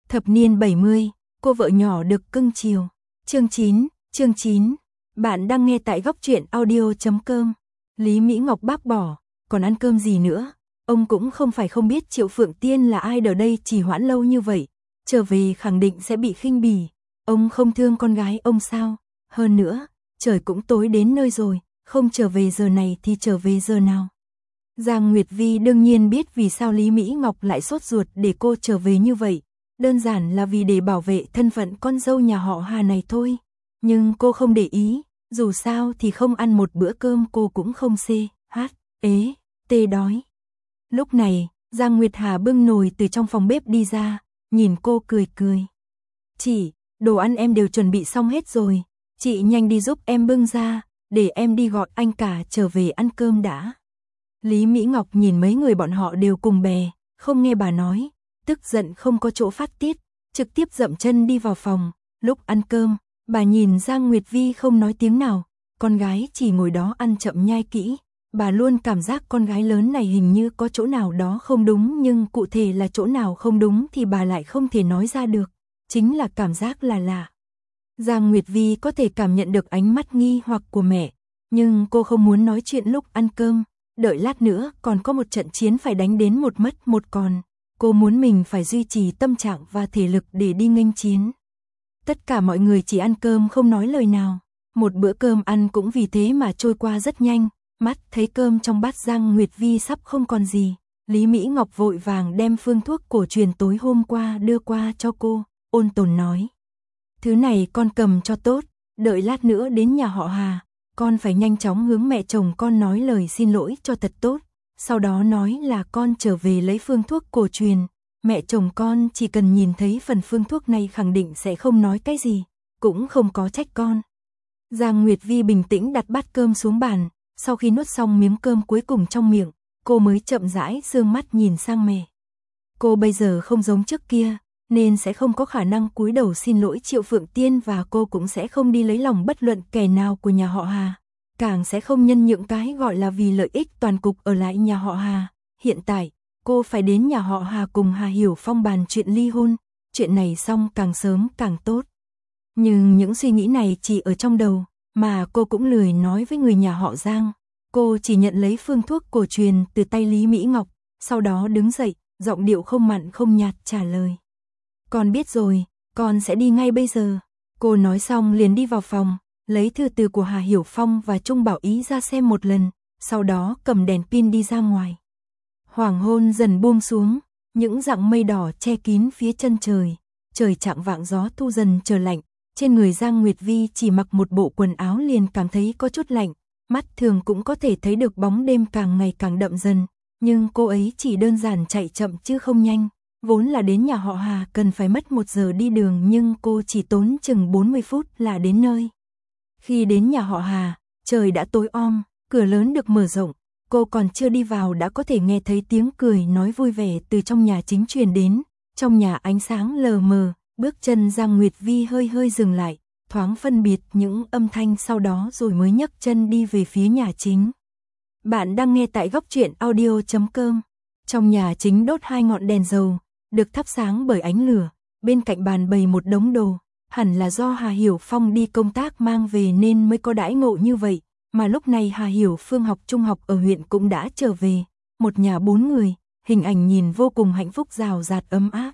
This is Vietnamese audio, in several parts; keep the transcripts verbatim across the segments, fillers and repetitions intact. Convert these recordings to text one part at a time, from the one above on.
Thập niên bảy mươi, cô vợ nhỏ được cưng chiều. Chương chín, chương chín. Bạn đang nghe tại góc truyện audio chấm com. Lý Mỹ Ngọc bác bỏ, còn ăn cơm gì nữa? Ông cũng không phải không biết Triệu Phượng Tiên là ai, ở đây trì hoãn lâu như vậy, trở về khẳng định sẽ bị khinh bỉ. Ông không thương con gái ông sao? Hơn nữa, trời cũng tối đến nơi rồi, không trở về giờ này thì trở về giờ nào? Giang Nguyệt Vi đương nhiên biết vì sao Lý Mỹ Ngọc lại sốt ruột để cô trở về như vậy, đơn giản là vì để bảo vệ thân phận con dâu nhà họ Hà này thôi. Nhưng cô không để ý, dù sao thì không ăn một bữa cơm cô cũng không xê, hát, ế, tê đói. Lúc này, Giang Nguyệt Hà bưng nồi từ trong phòng bếp đi ra, nhìn cô cười cười. Chị, đồ ăn em đều chuẩn bị xong hết rồi, chị nhanh đi giúp em bưng ra, để em đi gọi anh cả trở về ăn cơm đã. Lý Mỹ Ngọc nhìn mấy người bọn họ đều cùng bè, không nghe bà nói, tức giận không có chỗ phát tiết, trực tiếp dậm chân đi vào phòng. Lúc ăn cơm, bà nhìn Giang Nguyệt Vi không nói tiếng nào, con gái chỉ ngồi đó ăn chậm nhai kỹ. Bà luôn cảm giác con gái lớn này hình như có chỗ nào đó không đúng, nhưng cụ thể là chỗ nào không đúng thì bà lại không thể nói ra được, chính là cảm giác là lạ. Giang Nguyệt Vi có thể cảm nhận được ánh mắt nghi hoặc của mẹ, nhưng cô không muốn nói chuyện lúc ăn cơm, đợi lát nữa còn có một trận chiến phải đánh đến một mất một còn, cô muốn mình phải duy trì tâm trạng và thể lực để đi nghênh chiến. Tất cả mọi người chỉ ăn cơm không nói lời nào, một bữa cơm ăn cũng vì thế mà trôi qua rất nhanh. Mắt thấy cơm trong bát Giang Nguyệt Vi sắp không còn gì, Lý Mỹ Ngọc vội vàng đem phương thuốc cổ truyền tối hôm qua đưa qua cho cô, ôn tồn nói. Thứ này con cầm cho tốt, đợi lát nữa đến nhà họ Hà, con phải nhanh chóng hướng mẹ chồng con nói lời xin lỗi cho thật tốt, sau đó nói là con trở về lấy phương thuốc cổ truyền, mẹ chồng con chỉ cần nhìn thấy phần phương thuốc này khẳng định sẽ không nói cái gì, cũng không có trách con. Giang Nguyệt Vi bình tĩnh đặt bát cơm xuống bàn. Sau khi nuốt xong miếng cơm cuối cùng trong miệng, cô mới chậm rãi dương mắt nhìn sang mẹ. Cô bây giờ không giống trước kia, nên sẽ không có khả năng cúi đầu xin lỗi Triệu Phượng Tiên, và cô cũng sẽ không đi lấy lòng bất luận kẻ nào của nhà họ Hà. Càng sẽ không nhân những cái gọi là vì lợi ích toàn cục ở lại nhà họ Hà. Hiện tại, cô phải đến nhà họ Hà cùng Hà Hiểu Phong bàn chuyện ly hôn, chuyện này xong càng sớm càng tốt. Nhưng những suy nghĩ này chỉ ở trong đầu, mà cô cũng lười nói với người nhà họ Giang. Cô chỉ nhận lấy phương thuốc cổ truyền từ tay Lý Mỹ Ngọc, sau đó đứng dậy, giọng điệu không mặn không nhạt trả lời. Con biết rồi, con sẽ đi ngay bây giờ. Cô nói xong liền đi vào phòng, lấy thư từ của Hà Hiểu Phong và Trung Bảo Ý ra xem một lần, sau đó cầm đèn pin đi ra ngoài. Hoàng hôn dần buông xuống, những dặng mây đỏ che kín phía chân trời, trời chạng vạng gió thu dần trở lạnh. Trên người Giang Nguyệt Vi chỉ mặc một bộ quần áo liền cảm thấy có chút lạnh, mắt thường cũng có thể thấy được bóng đêm càng ngày càng đậm dần, nhưng cô ấy chỉ đơn giản chạy chậm chứ không nhanh, vốn là đến nhà họ Hà cần phải mất một giờ đi đường nhưng cô chỉ tốn chừng bốn mươi phút là đến nơi. Khi đến nhà họ Hà, trời đã tối om, cửa lớn được mở rộng, cô còn chưa đi vào đã có thể nghe thấy tiếng cười nói vui vẻ từ trong nhà chính truyền đến, trong nhà ánh sáng lờ mờ. Bước chân Giang Nguyệt Vi hơi hơi dừng lại, thoáng phân biệt những âm thanh sau đó rồi mới nhấc chân đi về phía nhà chính. Bạn đang nghe tại góc truyện audio chấm com. Trong nhà chính đốt hai ngọn đèn dầu, được thắp sáng bởi ánh lửa, bên cạnh bàn bày một đống đồ, hẳn là do Hà Hiểu Phong đi công tác mang về nên mới có đãi ngộ như vậy, mà lúc này Hà Hiểu Phương học trung học ở huyện cũng đã trở về, một nhà bốn người, hình ảnh nhìn vô cùng hạnh phúc rào rạt ấm áp.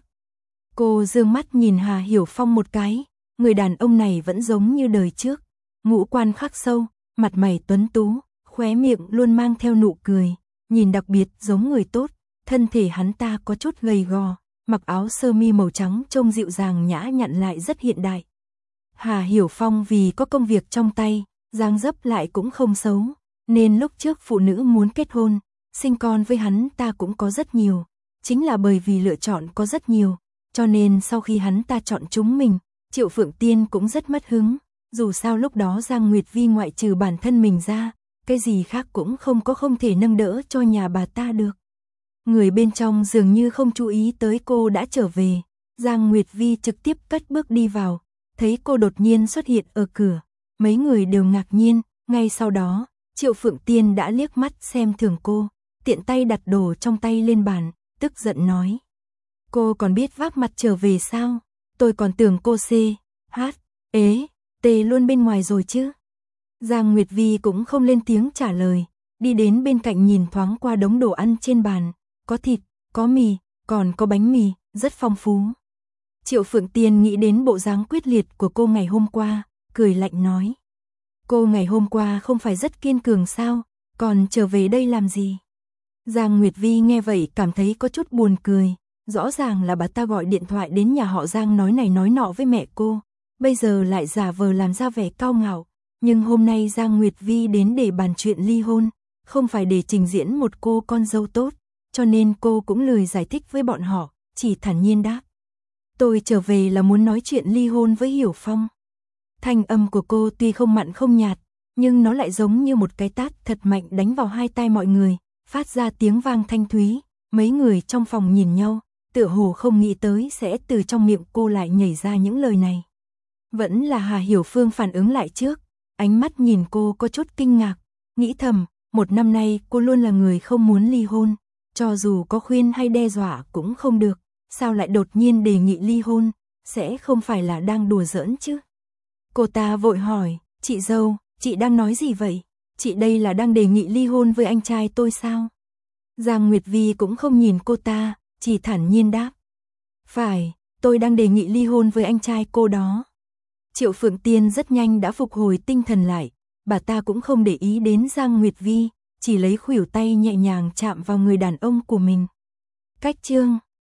Cô dương mắt nhìn Hà Hiểu Phong một cái, người đàn ông này vẫn giống như đời trước, ngũ quan khắc sâu, mặt mày tuấn tú, khóe miệng luôn mang theo nụ cười, nhìn đặc biệt giống người tốt, thân thể hắn ta có chút gầy gò, mặc áo sơ mi màu trắng trông dịu dàng nhã nhặn lại rất hiện đại. Hà Hiểu Phong vì có công việc trong tay, dáng dấp lại cũng không xấu, nên lúc trước phụ nữ muốn kết hôn, sinh con với hắn ta cũng có rất nhiều, chính là bởi vì lựa chọn có rất nhiều. Cho nên sau khi hắn ta chọn chúng mình, Triệu Phượng Tiên cũng rất mất hứng, dù sao lúc đó Giang Nguyệt Vi ngoại trừ bản thân mình ra, cái gì khác cũng không có không thể nâng đỡ cho nhà bà ta được. Người bên trong dường như không chú ý tới cô đã trở về, Giang Nguyệt Vi trực tiếp cất bước đi vào, thấy cô đột nhiên xuất hiện ở cửa, mấy người đều ngạc nhiên, ngay sau đó, Triệu Phượng Tiên đã liếc mắt xem thường cô, tiện tay đặt đồ trong tay lên bàn, tức giận nói. Cô còn biết vác mặt trở về sao? Tôi còn tưởng cô C, H, ế, T luôn bên ngoài rồi chứ. Giang Nguyệt Vi cũng không lên tiếng trả lời, đi đến bên cạnh nhìn thoáng qua đống đồ ăn trên bàn, có thịt, có mì, còn có bánh mì, rất phong phú. Triệu Phượng Tiên nghĩ đến bộ dáng quyết liệt của cô ngày hôm qua, cười lạnh nói. Cô ngày hôm qua không phải rất kiên cường sao, còn trở về đây làm gì? Giang Nguyệt Vi nghe vậy cảm thấy có chút buồn cười, rõ ràng là bà ta gọi điện thoại đến nhà họ Giang nói này nói nọ với mẹ cô, bây giờ lại giả vờ làm ra vẻ cao ngạo, nhưng hôm nay Giang Nguyệt Vi đến để bàn chuyện ly hôn, không phải để trình diễn một cô con dâu tốt, cho nên cô cũng lười giải thích với bọn họ, chỉ thản nhiên đáp. Tôi trở về là muốn nói chuyện ly hôn với Hiểu Phong. Thanh âm của cô tuy không mặn không nhạt, nhưng nó lại giống như một cái tát thật mạnh đánh vào hai tai mọi người, phát ra tiếng vang thanh thúy, mấy người trong phòng nhìn nhau, tựa hồ không nghĩ tới sẽ từ trong miệng cô lại nhảy ra những lời này. Vẫn là Hà Hiểu Phương phản ứng lại trước, ánh mắt nhìn cô có chút kinh ngạc, nghĩ thầm, một năm nay cô luôn là người không muốn ly hôn, cho dù có khuyên hay đe dọa cũng không được, sao lại đột nhiên đề nghị ly hôn, sẽ không phải là đang đùa giỡn chứ. Cô ta vội hỏi, chị dâu, chị đang nói gì vậy? Chị đây là đang đề nghị ly hôn với anh trai tôi sao? Giang Nguyệt Vi cũng không nhìn cô ta, chỉ thản nhiên đáp. Phải, tôi đang đề nghị ly hôn với anh trai cô đó. Triệu Phượng Tiên rất nhanh đã phục hồi tinh thần lại, bà ta cũng không để ý đến Giang Nguyệt Vi, chỉ lấy khuỷu tay nhẹ nhàng chạm vào người đàn ông của mình. Cách chương